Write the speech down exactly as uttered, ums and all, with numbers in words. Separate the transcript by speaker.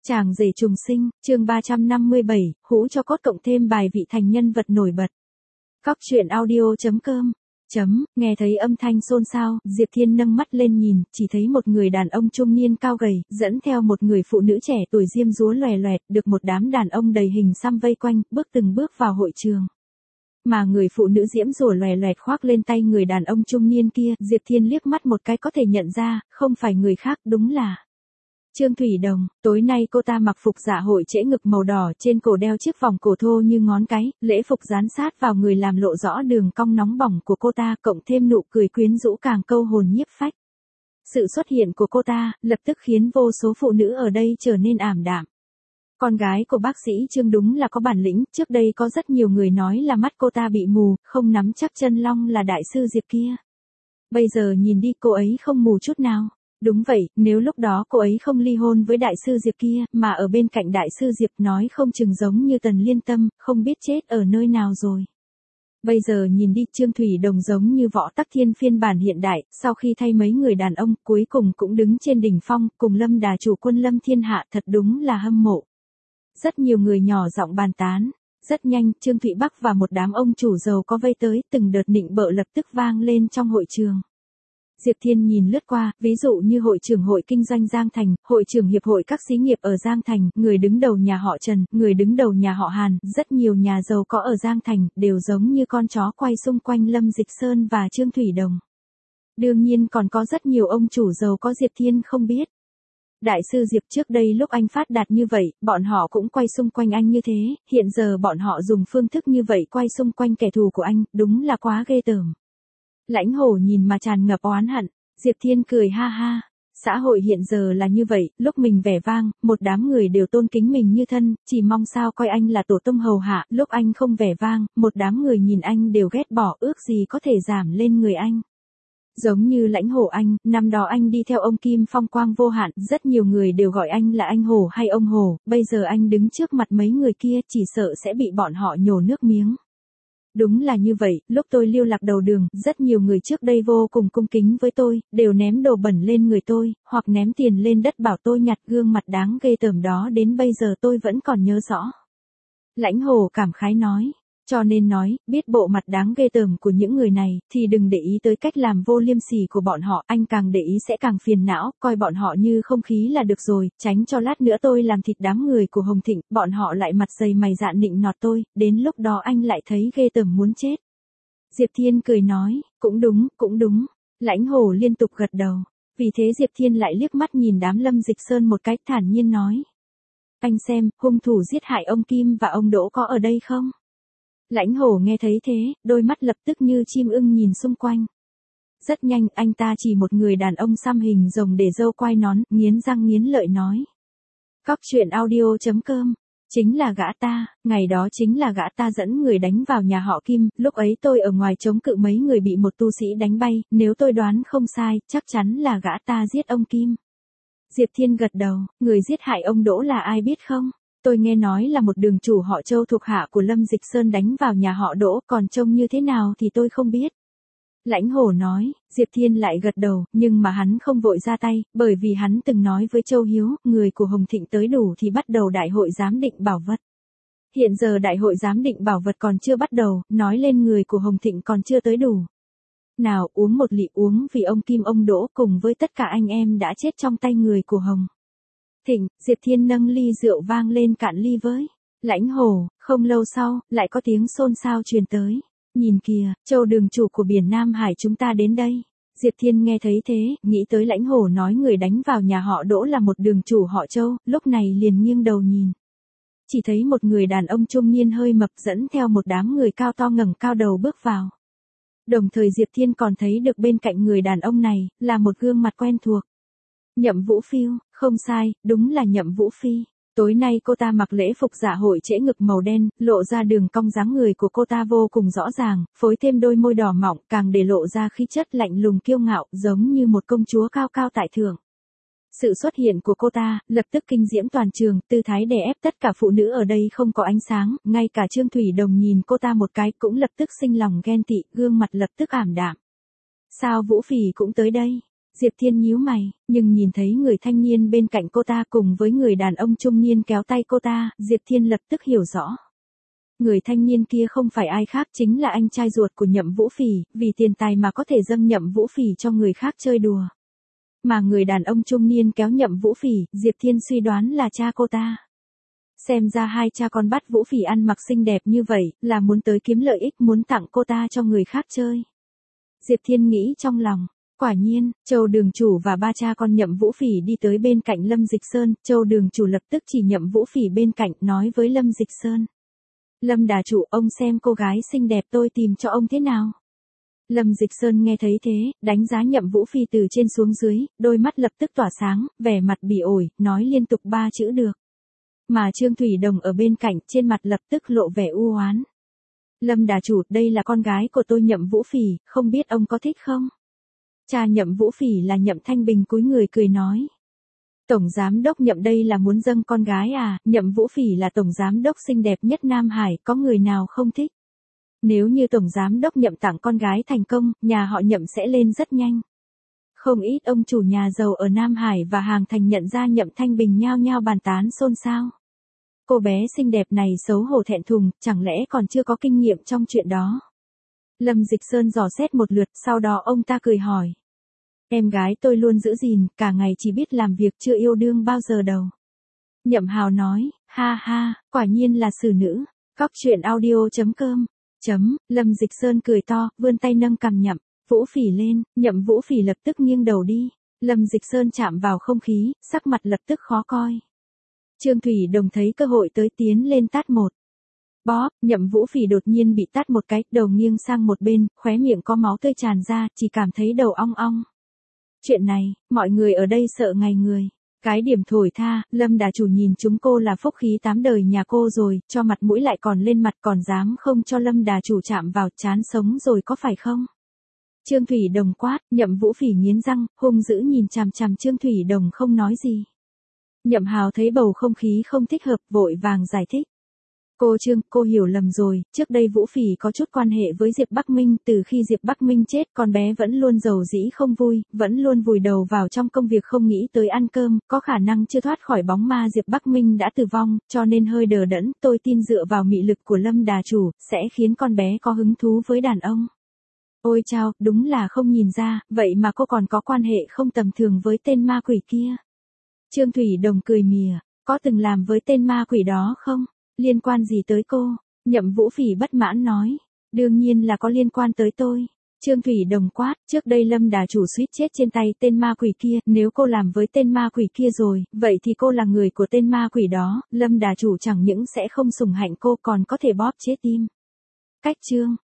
Speaker 1: Chàng rể trùng sinh, chương ba trăm năm mươi bảy, hũ cho cốt cộng thêm bài vị thành nhân vật nổi bật. Cóc truyện audio chấm com Chấm, nghe thấy âm thanh xôn xao, Diệp Thiên nâng mắt lên nhìn, chỉ thấy một người đàn ông trung niên cao gầy, dẫn theo một người phụ nữ trẻ tuổi diêm dúa loè loẹt, được một đám đàn ông đầy hình xăm vây quanh, bước từng bước vào hội trường. Mà người phụ nữ diễm rủa loè loẹt khoác lên tay người đàn ông trung niên kia, Diệp Thiên liếc mắt một cái có thể nhận ra, không phải người khác, đúng là Trương Thủy Đồng. Tối nay cô ta mặc phục dạ hội trễ ngực màu đỏ, trên cổ đeo chiếc vòng cổ thô như ngón cái, lễ phục dán sát vào người làm lộ rõ đường cong nóng bỏng của cô ta, cộng thêm nụ cười quyến rũ càng câu hồn nhiếp phách. Sự xuất hiện của cô ta, lập tức khiến vô số phụ nữ ở đây trở nên ảm đạm. Con gái của bác sĩ Trương đúng là có bản lĩnh, trước đây có rất nhiều người nói là mắt cô ta bị mù, không nắm chắc chân long là đại sư Diệp kia. Bây giờ nhìn đi, cô ấy không mù chút nào. Đúng vậy, nếu lúc đó cô ấy không ly hôn với đại sư Diệp kia, mà ở bên cạnh đại sư Diệp nói không chừng giống như Tần Liên Tâm, không biết chết ở nơi nào rồi. Bây giờ nhìn đi, Trương Thủy Đồng giống như Võ Tắc Thiên phiên bản hiện đại, sau khi thay mấy người đàn ông, cuối cùng cũng đứng trên đỉnh phong, cùng Lâm Đà chủ quân Lâm Thiên Hạ, thật đúng là hâm mộ. Rất nhiều người nhỏ giọng bàn tán. Rất nhanh, Trương Thụy Bắc và một đám ông chủ giàu có vây tới, từng đợt nịnh bợ lập tức vang lên trong hội trường. Diệp Thiên nhìn lướt qua, ví dụ như hội trưởng hội kinh doanh Giang Thành, hội trưởng hiệp hội các xí nghiệp ở Giang Thành, người đứng đầu nhà họ Trần, người đứng đầu nhà họ Hàn, rất nhiều nhà giàu có ở Giang Thành, đều giống như con chó quay xung quanh Lâm Dịch Sơn và Trương Thủy Đồng. Đương nhiên còn có rất nhiều ông chủ giàu có Diệp Thiên không biết. Đại sư Diệp trước đây lúc anh phát đạt như vậy, bọn họ cũng quay xung quanh anh như thế, hiện giờ bọn họ dùng phương thức như vậy quay xung quanh kẻ thù của anh, đúng là quá ghê tởm. Lãnh Hổ nhìn mà tràn ngập oán hận, Diệp Thiên cười ha ha, xã hội hiện giờ là như vậy, lúc mình vẻ vang, một đám người đều tôn kính mình như thân, chỉ mong sao coi anh là tổ tông hầu hạ, lúc anh không vẻ vang, một đám người nhìn anh đều ghét bỏ, ước gì có thể giảm lên người anh. Giống như Lãnh Hổ anh, năm đó anh đi theo ông Kim phong quang vô hạn, rất nhiều người đều gọi anh là anh Hổ hay ông Hổ, bây giờ anh đứng trước mặt mấy người kia, chỉ sợ sẽ bị bọn họ nhổ nước miếng. Đúng là như vậy, lúc tôi lưu lạc đầu đường, rất nhiều người trước đây vô cùng cung kính với tôi, đều ném đồ bẩn lên người tôi, hoặc ném tiền lên đất bảo tôi nhặt gương mặt đáng ghê tởm đó, đến bây giờ tôi vẫn còn nhớ rõ. Lãnh Hổ cảm khái nói, cho nên nói, biết bộ mặt đáng ghê tởm của những người này, thì đừng để ý tới cách làm vô liêm sỉ của bọn họ, anh càng để ý sẽ càng phiền não, coi bọn họ như không khí là được rồi, tránh cho lát nữa tôi làm thịt đám người của Hồng Thịnh, bọn họ lại mặt dày mày dạn nịnh nọt tôi, đến lúc đó anh lại thấy ghê tởm muốn chết. Diệp Thiên cười nói, cũng đúng, cũng đúng. Lãnh Hổ liên tục gật đầu, vì thế Diệp Thiên lại liếc mắt nhìn đám Lâm Dịch Sơn một cách thản nhiên nói. Anh xem, hung thủ giết hại ông Kim và ông Đỗ có ở đây không? Lãnh Hổ nghe thấy thế, đôi mắt lập tức như chim ưng nhìn xung quanh. Rất nhanh, anh ta chỉ một người đàn ông xăm hình rồng để râu quai nón, nghiến răng nghiến lợi nói. Cóc truyện audio chấm com Chính là gã ta, ngày đó chính là gã ta dẫn người đánh vào nhà họ Kim, lúc ấy tôi ở ngoài chống cự mấy người bị một tu sĩ đánh bay, nếu tôi đoán không sai, chắc chắn là gã ta giết ông Kim. Diệp Thiên gật đầu, người giết hại ông Đỗ là ai biết không? Tôi nghe nói là một đường chủ họ Châu thuộc hạ của Lâm Dịch Sơn đánh vào nhà họ Đỗ, còn trông như thế nào thì tôi không biết. Lãnh Hổ nói, Diệp Thiên lại gật đầu, nhưng mà hắn không vội ra tay, bởi vì hắn từng nói với Châu Hiếu, người của Hồng Thịnh tới đủ thì bắt đầu đại hội giám định bảo vật. Hiện giờ đại hội giám định bảo vật còn chưa bắt đầu, nói lên người của Hồng Thịnh còn chưa tới đủ. Nào, uống một lị, uống vì ông Kim ông Đỗ cùng với tất cả anh em đã chết trong tay người của Hồng Thịnh. Diệp Thiên nâng ly rượu vang lên cạn ly với Lãnh Hổ, không lâu sau, lại có tiếng xôn xao truyền tới. Nhìn kìa, Châu đường chủ của biển Nam Hải chúng ta đến đây. Diệp Thiên nghe thấy thế, nghĩ tới Lãnh Hổ nói người đánh vào nhà họ Đỗ là một đường chủ họ Châu, lúc này liền nghiêng đầu nhìn. Chỉ thấy một người đàn ông trung niên hơi mập dẫn theo một đám người cao to ngẩng cao đầu bước vào. Đồng thời Diệp Thiên còn thấy được bên cạnh người đàn ông này, là một gương mặt quen thuộc. Nhậm Vũ Phiêu, không sai, đúng là Nhậm Vũ Phi. Tối nay cô ta mặc lễ phục dạ hội trễ ngực màu đen, lộ ra đường cong dáng người của cô ta vô cùng rõ ràng, phối thêm đôi môi đỏ mọng, càng để lộ ra khí chất lạnh lùng kiêu ngạo, giống như một công chúa cao cao tại thượng. Sự xuất hiện của cô ta, lập tức kinh diễm toàn trường, tư thái đè ép tất cả phụ nữ ở đây không có ánh sáng, ngay cả Trương Thủy Đồng nhìn cô ta một cái cũng lập tức sinh lòng ghen tị, gương mặt lập tức ảm đạm. Sao Vũ Phỉ cũng tới đây? Diệp Thiên nhíu mày, nhưng nhìn thấy người thanh niên bên cạnh cô ta cùng với người đàn ông trung niên kéo tay cô ta, Diệp Thiên lập tức hiểu rõ. Người thanh niên kia không phải ai khác chính là anh trai ruột của Nhậm Vũ Phỉ, vì tiền tài mà có thể dâng Nhậm Vũ Phỉ cho người khác chơi đùa. Mà người đàn ông trung niên kéo Nhậm Vũ Phỉ, Diệp Thiên suy đoán là cha cô ta. Xem ra hai cha con bắt Vũ Phỉ ăn mặc xinh đẹp như vậy, là muốn tới kiếm lợi ích, muốn tặng cô ta cho người khác chơi. Diệp Thiên nghĩ trong lòng. Quả nhiên, Châu Đường Chủ và ba cha con Nhậm Vũ Phỉ đi tới bên cạnh Lâm Dịch Sơn, Châu Đường Chủ lập tức chỉ Nhậm Vũ Phỉ bên cạnh nói với Lâm Dịch Sơn. Lâm đà chủ, ông xem cô gái xinh đẹp tôi tìm cho ông thế nào. Lâm Dịch Sơn nghe thấy thế, đánh giá Nhậm Vũ Phỉ từ trên xuống dưới, đôi mắt lập tức tỏa sáng, vẻ mặt bỉ ổi, nói liên tục ba chữ được. Mà Trương Thủy Đồng ở bên cạnh, trên mặt lập tức lộ vẻ u oán. Lâm đà chủ, đây là con gái của tôi Nhậm Vũ Phỉ, không biết ông có thích không? Cha Nhậm Vũ Phỉ là Nhậm Thanh Bình cúi người cười nói. Tổng giám đốc Nhậm đây là muốn dâng con gái à, Nhậm Vũ Phỉ là tổng giám đốc xinh đẹp nhất Nam Hải, có người nào không thích? Nếu như tổng giám đốc Nhậm tặng con gái thành công, nhà họ Nhậm sẽ lên rất nhanh. Không ít ông chủ nhà giàu ở Nam Hải và Hàng Thành nhận ra Nhậm Thanh Bình nhao nhao bàn tán xôn xao. Cô bé xinh đẹp này xấu hổ thẹn thùng, chẳng lẽ còn chưa có kinh nghiệm trong chuyện đó? Lâm Dịch Sơn dò xét một lượt, sau đó ông ta cười hỏi. Em gái tôi luôn giữ gìn, cả ngày chỉ biết làm việc chưa yêu đương bao giờ đâu. Nhậm Hào nói, ha ha, quả nhiên là xử nữ. Cóc truyện audio chấm com chấm, Lâm Dịch Sơn cười to, vươn tay nâng cằm Nhậm Vũ Phỉ lên, Nhậm Vũ Phỉ lập tức nghiêng đầu đi. Lâm Dịch Sơn chạm vào không khí, sắc mặt lập tức khó coi. Trương Thủy Đồng thấy cơ hội tới tiến lên tát một. Bóp, Nhậm Vũ Phỉ đột nhiên bị tát một cái, đầu nghiêng sang một bên, khóe miệng có máu tươi tràn ra, chỉ cảm thấy đầu ong ong. Chuyện này, mọi người ở đây sợ ngày người. Cái điểm thổi tha, Lâm đà chủ nhìn chúng cô là phúc khí tám đời nhà cô rồi, cho mặt mũi lại còn lên mặt còn dám không cho Lâm đà chủ chạm vào, chán sống rồi có phải không? Trương Thủy Đồng quát, Nhậm Vũ Phỉ nghiến răng, hung dữ nhìn chằm chằm Trương Thủy Đồng không nói gì. Nhậm Hào thấy bầu không khí không thích hợp, vội vàng giải thích. Cô Trương, cô hiểu lầm rồi, trước đây Vũ Phỉ có chút quan hệ với Diệp Bắc Minh, từ khi Diệp Bắc Minh chết, con bé vẫn luôn giàu dĩ không vui, vẫn luôn vùi đầu vào trong công việc không nghĩ tới ăn cơm, có khả năng chưa thoát khỏi bóng ma Diệp Bắc Minh đã tử vong, cho nên hơi đờ đẫn, tôi tin dựa vào mị lực của Lâm đà chủ, sẽ khiến con bé có hứng thú với đàn ông. Ôi chao, đúng là không nhìn ra, vậy mà cô còn có quan hệ không tầm thường với tên ma quỷ kia. Trương Thủy Đồng cười mỉa, có từng làm với tên ma quỷ đó không? Liên quan gì tới cô? Nhậm Vũ Phỉ bất mãn nói. Đương nhiên là có liên quan tới tôi. Trương Thủy Đồng quát, trước đây Lâm đà chủ suýt chết trên tay tên ma quỷ kia, nếu cô làm với tên ma quỷ kia rồi, vậy thì cô là người của tên ma quỷ đó, Lâm đà chủ chẳng những sẽ không sủng hạnh cô còn có thể bóp chết tim. Cách chương.